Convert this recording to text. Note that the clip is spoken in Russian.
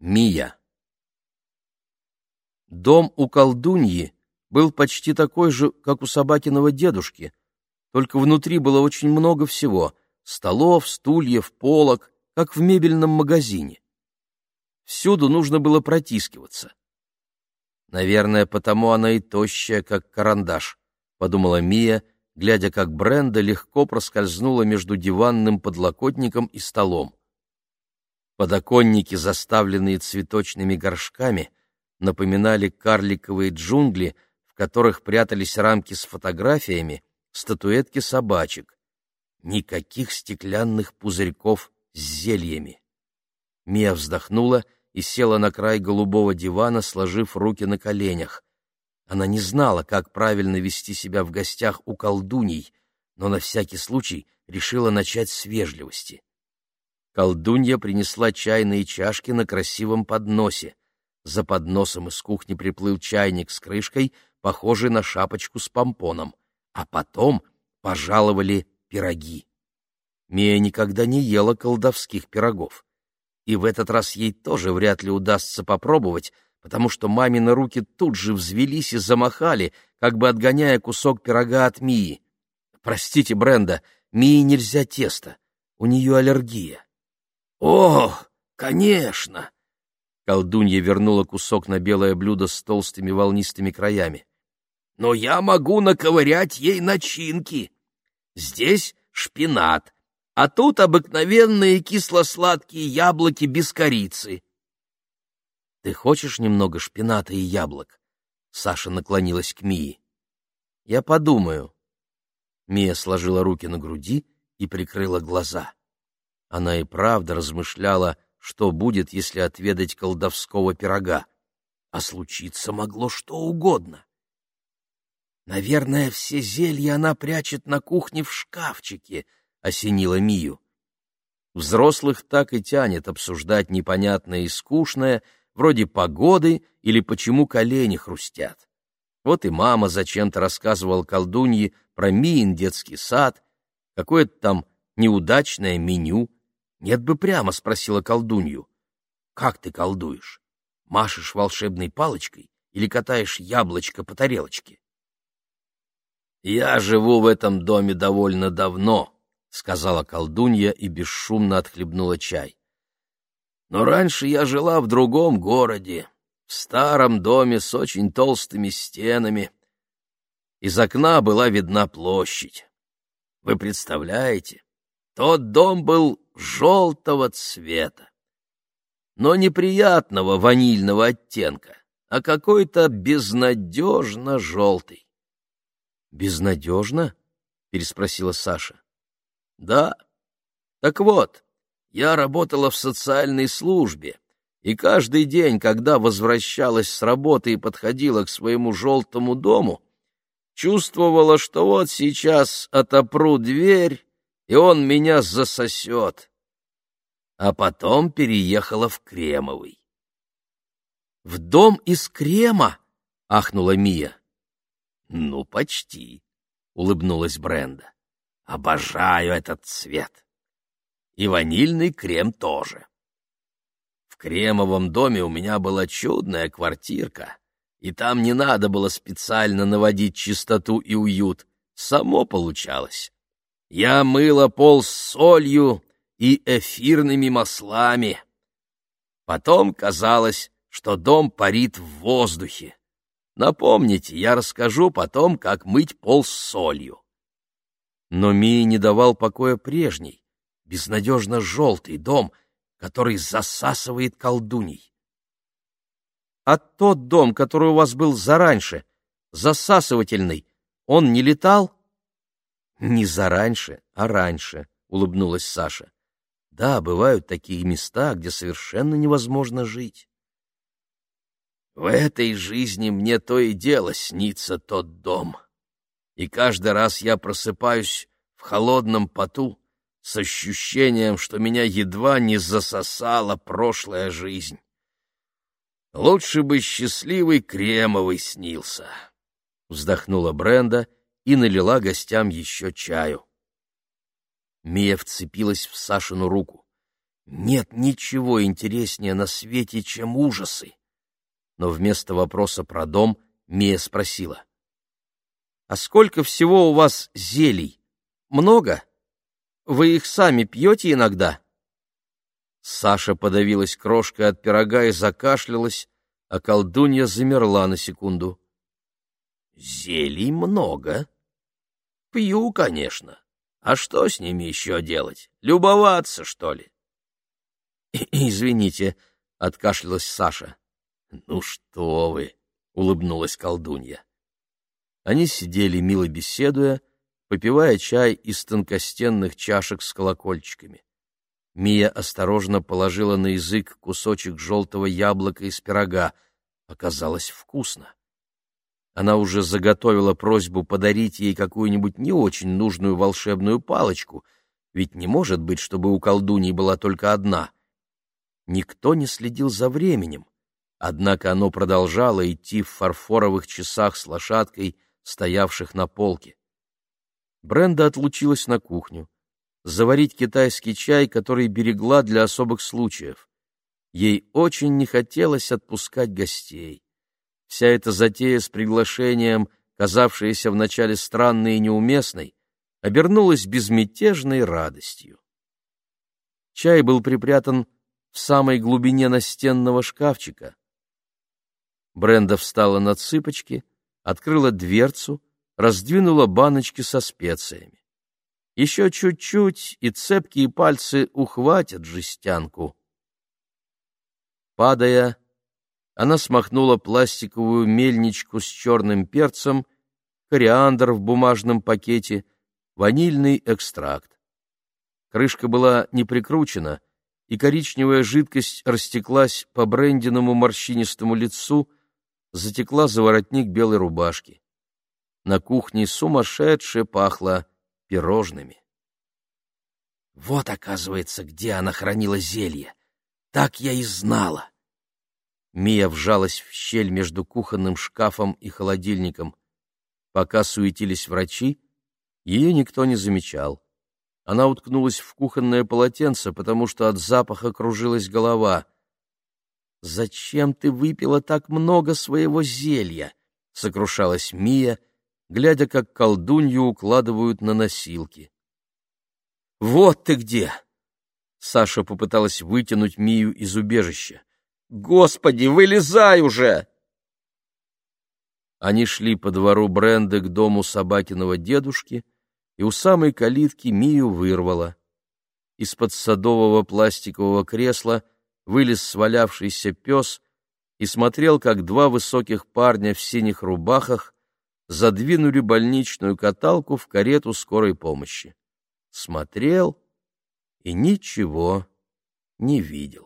Мия. Дом у колдуньи был почти такой же, как у собакиного дедушки, только внутри было очень много всего — столов, стульев, полок, как в мебельном магазине. Всюду нужно было протискиваться. «Наверное, потому она и тощая, как карандаш», — подумала Мия, глядя, как Бренда легко проскользнула между диванным подлокотником и столом. Подоконники, заставленные цветочными горшками, напоминали карликовые джунгли, в которых прятались рамки с фотографиями, статуэтки собачек. Никаких стеклянных пузырьков с зельями. Мия вздохнула и села на край голубого дивана, сложив руки на коленях. Она не знала, как правильно вести себя в гостях у колдуней, но на всякий случай решила начать с вежливости. Колдунья принесла чайные чашки на красивом подносе. За подносом из кухни приплыл чайник с крышкой, похожий на шапочку с помпоном, а потом пожаловали пироги. Мия никогда не ела колдовских пирогов, и в этот раз ей тоже вряд ли удастся попробовать, потому что мамины руки тут же взвелись и замахали, как бы отгоняя кусок пирога от Мии. «Простите, Бренда, Мии нельзя тесто, у нее аллергия». «О, конечно!» Колдунья вернула кусок на белое блюдо с толстыми волнистыми краями. «Но я могу наковырять ей начинки. Здесь шпинат, а тут обыкновенные кисло-сладкие яблоки без корицы». «Ты хочешь немного шпината и яблок?» Саша наклонилась к Мии. «Я подумаю». Мия сложила руки на груди и прикрыла глаза. Она и правда размышляла, что будет, если отведать колдовского пирога. А случиться могло что угодно. «Наверное, все зелья она прячет на кухне в шкафчике», — осенила Мию. Взрослых так и тянет обсуждать непонятное и скучное, вроде погоды или почему колени хрустят. Вот и мама зачем-то рассказывала колдунье про Миин детский сад, какое-то там неудачное меню. «Нет бы прямо», — спросила колдунью. «Как ты колдуешь? Машешь волшебной палочкой или катаешь яблочко по тарелочке?» «Я живу в этом доме довольно давно», — сказала колдунья и бесшумно отхлебнула чай. «Но раньше я жила в другом городе, в старом доме с очень толстыми стенами. Из окна была видна площадь. Вы представляете, тот дом был желтого цвета, но неприятного ванильного оттенка, а какой-то безнадежно желтый». «Безнадежно?» — переспросила Саша. «Да. Так вот, я работала в социальной службе, и каждый день, когда возвращалась с работы и подходила к своему желтому дому, чувствовала, что вот сейчас отопру дверь, и он меня засосет. А потом переехала в Кремовый». «В дом из крема?» — ахнула Мия. «Ну, почти», — улыбнулась Бренда. «Обожаю этот цвет. И ванильный крем тоже. В кремовом доме у меня была чудная квартирка, и там не надо было специально наводить чистоту и уют. Само получалось. Я мыла пол с солью и эфирными маслами. Потом казалось, что дом парит в воздухе. Напомните, я расскажу потом, как мыть пол с солью». Но Мии не давал покоя прежний, безнадежно желтый дом, который засасывает колдуней. «А тот дом, который у вас был зараньше, засасывательный, он не летал?» «Не зараньше, а раньше», — улыбнулась Саша. «Да, бывают такие места, где совершенно невозможно жить». «В этой жизни мне то и дело снится тот дом. И каждый раз я просыпаюсь в холодном поту с ощущением, что меня едва не засосала прошлая жизнь. Лучше бы счастливый Кремовый снился», — вздохнула Бренда и налила гостям еще чаю. Мия вцепилась в Сашину руку. Нет ничего интереснее на свете, чем ужасы. Но вместо вопроса про дом Мия спросила: «А сколько всего у вас зелий? Много? Вы их сами пьете иногда?» Саша подавилась крошкой от пирога и закашлялась, а колдунья замерла на секунду. «Зелий много. Пью, конечно. А что с ними еще делать? Любоваться, что ли?» «Извините», — откашлялась Саша. «Ну что вы», — улыбнулась колдунья. Они сидели, мило беседуя, попивая чай из тонкостенных чашек с колокольчиками. Мия осторожно положила на язык кусочек желтого яблока из пирога. Оказалось вкусно. Она уже заготовила просьбу подарить ей какую-нибудь не очень нужную волшебную палочку, ведь не может быть, чтобы у колдуньи была только одна. Никто не следил за временем, однако оно продолжало идти в фарфоровых часах с лошадкой, стоявших на полке. Бренда отлучилась на кухню заварить китайский чай, который берегла для особых случаев. Ей очень не хотелось отпускать гостей. Вся эта затея с приглашением, казавшаяся вначале странной и неуместной, обернулась безмятежной радостью. Чай был припрятан в самой глубине настенного шкафчика. Бренда встала на цыпочки, открыла дверцу, раздвинула баночки со специями. Еще чуть-чуть, и цепкие пальцы ухватят жестянку. Падая, она смахнула пластиковую мельничку с черным перцем, кориандр в бумажном пакете, ванильный экстракт. Крышка была не прикручена, и коричневая жидкость растеклась по Брендиному морщинистому лицу, затекла за воротник белой рубашки. На кухне сумасшедше пахло пирожными. Вот, оказывается, где она хранила зелье. Так я и знала. Мия вжалась в щель между кухонным шкафом и холодильником. Пока суетились врачи, ее никто не замечал. Она уткнулась в кухонное полотенце, потому что от запаха кружилась голова. «Зачем ты выпила так много своего зелья?» — сокрушалась Мия, глядя, как колдунью укладывают на носилки. «Вот ты где!» Саша попыталась вытянуть Мию из убежища. «Господи, вылезай уже!» Они шли по двору Бренды к дому собакиного дедушки, и у самой калитки Мию вырвало. Из-под садового пластикового кресла вылез свалявшийся пес и смотрел, как два высоких парня в синих рубахах задвинули больничную каталку в карету скорой помощи. Смотрел и ничего не видел.